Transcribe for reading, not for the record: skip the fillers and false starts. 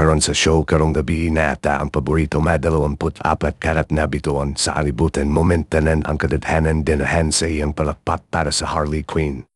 karon sa show karong gabi na ata ang paborito ma 24 karat na bituon sa alibutan momentanan ang kadadhanan dinahan sa iyang palakpak para sa Harley Quinn.